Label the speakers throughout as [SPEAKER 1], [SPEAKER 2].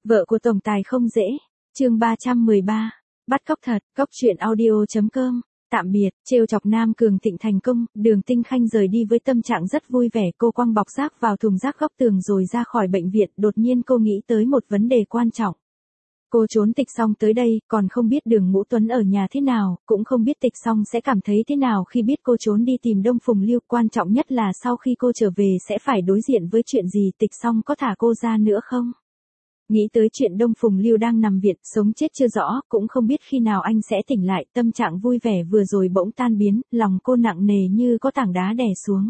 [SPEAKER 1] Vợ của tổng tài không dễ. Chương 313. Bắt cóc thật. Cóc truyện audio.com. Tạm biệt. Trêu chọc Nam Cường Thịnh thành công, Đường Tinh Khanh rời đi với tâm trạng rất vui vẻ. Cô quăng bọc rác vào thùng rác góc tường rồi ra khỏi bệnh viện. Đột nhiên cô nghĩ tới một vấn đề quan trọng. Cô trốn Tịch Song tới đây, còn không biết Đường Ngũ Tuấn ở nhà thế nào, cũng không biết Tịch Song sẽ cảm thấy thế nào khi biết cô trốn đi tìm Đông Phùng Lưu. Quan trọng nhất là sau khi cô trở về sẽ phải đối diện với chuyện gì, Tịch Song có thả cô ra nữa không? Nghĩ tới chuyện Đông Phùng Lưu đang nằm viện, sống chết chưa rõ, cũng không biết khi nào anh sẽ tỉnh lại, tâm trạng vui vẻ vừa rồi bỗng tan biến, lòng cô nặng nề như có tảng đá đè xuống.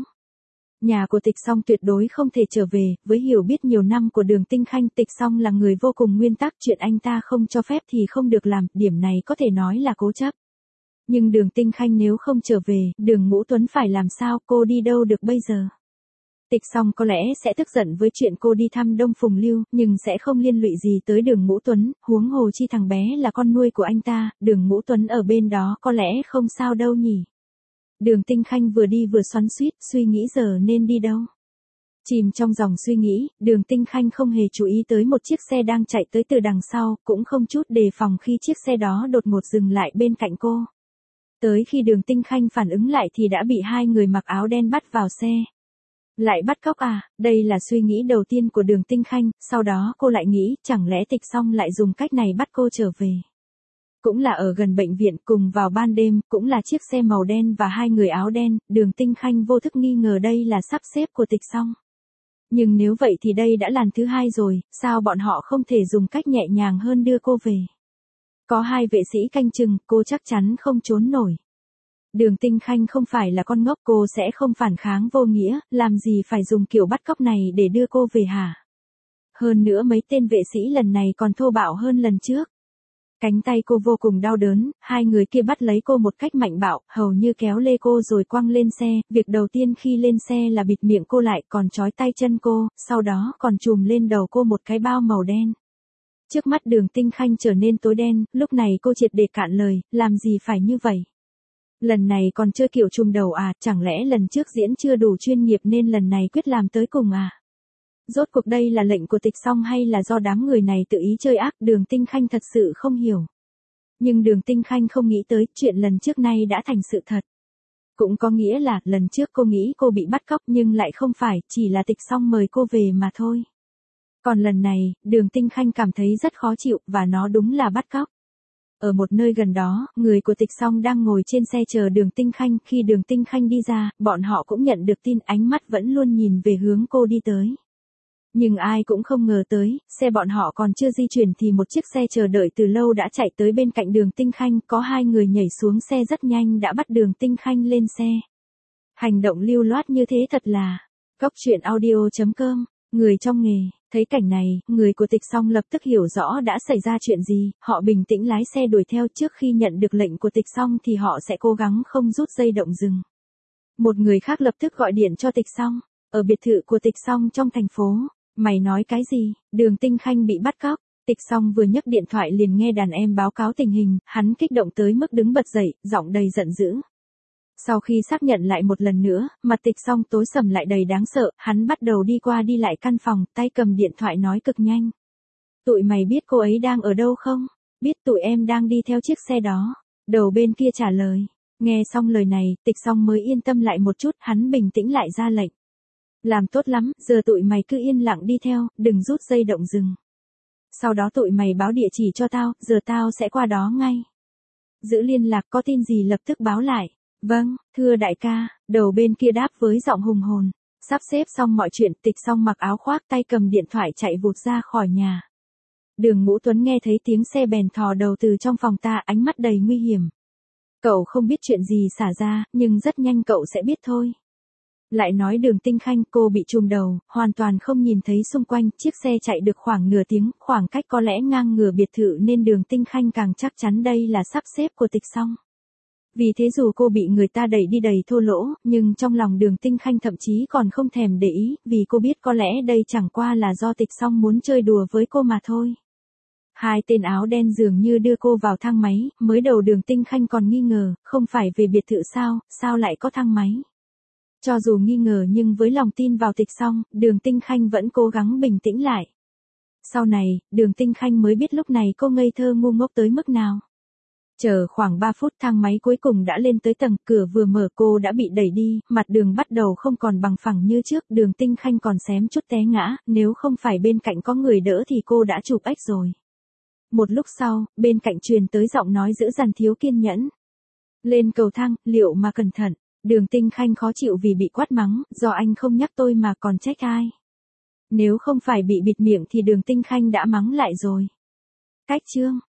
[SPEAKER 1] Nhà của Tịch Song tuyệt đối không thể trở về, với hiểu biết nhiều năm của Đường Tinh Khanh, Tịch Song là người vô cùng nguyên tắc, chuyện anh ta không cho phép thì không được làm, điểm này có thể nói là cố chấp. Nhưng Đường Tinh Khanh nếu không trở về, Đường Ngũ Tuấn phải làm sao, cô đi đâu được bây giờ? Tịch Song có lẽ sẽ tức giận với chuyện cô đi thăm Đông Phùng Lưu, nhưng sẽ không liên lụy gì tới Đường Ngũ Tuấn, huống hồ chi thằng bé là con nuôi của anh ta, Đường Ngũ Tuấn ở bên đó có lẽ không sao đâu nhỉ. Đường Tinh Khanh vừa đi vừa xoắn xuýt, suy nghĩ giờ nên đi đâu. Chìm trong dòng suy nghĩ, Đường Tinh Khanh không hề chú ý tới một chiếc xe đang chạy tới từ đằng sau, cũng không chút đề phòng khi chiếc xe đó đột ngột dừng lại bên cạnh cô. Tới khi Đường Tinh Khanh phản ứng lại thì đã bị hai người mặc áo đen bắt vào xe. Lại bắt cóc à, đây là suy nghĩ đầu tiên của Đường Tinh Khanh, sau đó cô lại nghĩ, chẳng lẽ Tịch Song lại dùng cách này bắt cô trở về. Cũng là ở gần bệnh viện, cùng vào ban đêm, cũng là chiếc xe màu đen và hai người áo đen, Đường Tinh Khanh vô thức nghi ngờ đây là sắp xếp của Tịch Song. Nhưng nếu vậy thì đây đã lần thứ hai rồi, sao bọn họ không thể dùng cách nhẹ nhàng hơn đưa cô về. Có hai vệ sĩ canh chừng, cô chắc chắn không trốn nổi. Đường Tinh Khanh không phải là con ngốc, cô sẽ không phản kháng vô nghĩa, làm gì phải dùng kiểu bắt cóc này để đưa cô về hả? Hơn nữa mấy tên vệ sĩ lần này còn thô bạo hơn lần trước. Cánh tay cô vô cùng đau đớn, hai người kia bắt lấy cô một cách mạnh bạo, hầu như kéo lê cô rồi quăng lên xe, việc đầu tiên khi lên xe là bịt miệng cô lại, còn trói tay chân cô, sau đó còn trùm lên đầu cô một cái bao màu đen. Trước mắt Đường Tinh Khanh trở nên tối đen, lúc này cô triệt để cạn lời, làm gì phải như vậy? Lần này còn chơi kiểu trùm đầu à, chẳng lẽ lần trước diễn chưa đủ chuyên nghiệp nên lần này quyết làm tới cùng à? Rốt cuộc đây là lệnh của Tịch Song hay là do đám người này tự ý chơi ác, Đường Tinh Khanh thật sự không hiểu. Nhưng Đường Tinh Khanh không nghĩ tới chuyện lần trước nay đã thành sự thật. Cũng có nghĩa là lần trước cô nghĩ cô bị bắt cóc nhưng lại không phải, chỉ là Tịch Song mời cô về mà thôi. Còn lần này, Đường Tinh Khanh cảm thấy rất khó chịu và nó đúng là bắt cóc. Ở một nơi gần đó, người của Tịch Song đang ngồi trên xe chờ Đường Tinh Khanh, khi Đường Tinh Khanh đi ra, bọn họ cũng nhận được tin, ánh mắt vẫn luôn nhìn về hướng cô đi tới. Nhưng ai cũng không ngờ tới, xe bọn họ còn chưa di chuyển thì một chiếc xe chờ đợi từ lâu đã chạy tới bên cạnh Đường Tinh Khanh, có hai người nhảy xuống xe rất nhanh đã bắt Đường Tinh Khanh lên xe. Hành động lưu loát như thế thật là cóc truyện audio.com, người trong nghề. Thấy cảnh này, người của Tịch Song lập tức hiểu rõ đã xảy ra chuyện gì, họ bình tĩnh lái xe đuổi theo, trước khi nhận được lệnh của Tịch Song thì họ sẽ cố gắng không rút dây động dừng. Một người khác lập tức gọi điện cho Tịch Song, ở biệt thự của Tịch Song trong thành phố. Mày nói cái gì? Đường Tinh Khanh bị bắt cóc. Tịch Song vừa nhấc điện thoại liền nghe đàn em báo cáo tình hình, hắn kích động tới mức đứng bật dậy, giọng đầy giận dữ. Sau khi xác nhận lại một lần nữa, mặt Tịch Song tối sầm lại đầy đáng sợ, hắn bắt đầu đi qua đi lại căn phòng, tay cầm điện thoại nói cực nhanh. Tụi mày biết cô ấy đang ở đâu không? Biết, tụi em đang đi theo chiếc xe đó. Đầu bên kia trả lời. Nghe xong lời này, Tịch Song mới yên tâm lại một chút, hắn bình tĩnh lại ra lệnh. Làm tốt lắm, giờ tụi mày cứ yên lặng đi theo, đừng rút dây động dừng. Sau đó tụi mày báo địa chỉ cho tao, giờ tao sẽ qua đó ngay. Giữ liên lạc, có tin gì lập tức báo lại. Vâng, thưa đại ca, đầu bên kia đáp với giọng hùng hồn. Sắp xếp xong mọi chuyện, Tịch Song mặc áo khoác, tay cầm điện thoại chạy vụt ra khỏi nhà. Đường Ngũ Tuấn nghe thấy tiếng xe bèn thò đầu từ trong phòng ta, ánh mắt đầy nguy hiểm. Cậu không biết chuyện gì xảy ra, nhưng rất nhanh cậu sẽ biết thôi. Lại nói Đường Tinh Khanh, cô bị trùm đầu, hoàn toàn không nhìn thấy xung quanh, chiếc xe chạy được khoảng nửa tiếng, khoảng cách có lẽ ngang ngửa biệt thự nên Đường Tinh Khanh càng chắc chắn đây là sắp xếp của Tịch Song. Vì thế dù cô bị người ta đẩy đi đầy thô lỗ, nhưng trong lòng Đường Tinh Khanh thậm chí còn không thèm để ý, vì cô biết có lẽ đây chẳng qua là do Tịch Song muốn chơi đùa với cô mà thôi. Hai tên áo đen dường như đưa cô vào thang máy, mới đầu Đường Tinh Khanh còn nghi ngờ, không phải về biệt thự sao lại có thang máy. Cho dù nghi ngờ nhưng với lòng tin vào Tịch Song, Đường Tinh Khanh vẫn cố gắng bình tĩnh lại. Sau này, Đường Tinh Khanh mới biết lúc này cô ngây thơ ngu ngốc tới mức nào. Chờ khoảng 3 phút thang máy cuối cùng đã lên tới tầng, cửa vừa mở cô đã bị đẩy đi, mặt đường bắt đầu không còn bằng phẳng như trước, Đường Tinh Khanh còn xém chút té ngã, nếu không phải bên cạnh có người đỡ thì cô đã chụp ếch rồi. Một lúc sau, bên cạnh truyền tới giọng nói dữ dằn thiếu kiên nhẫn. Lên cầu thang, liệu mà cẩn thận. Đường Tinh Khanh khó chịu vì bị quát mắng, do anh không nhắc tôi mà còn trách ai. Nếu không phải bị bịt miệng thì Đường Tinh Khanh đã mắng lại rồi. Cách chương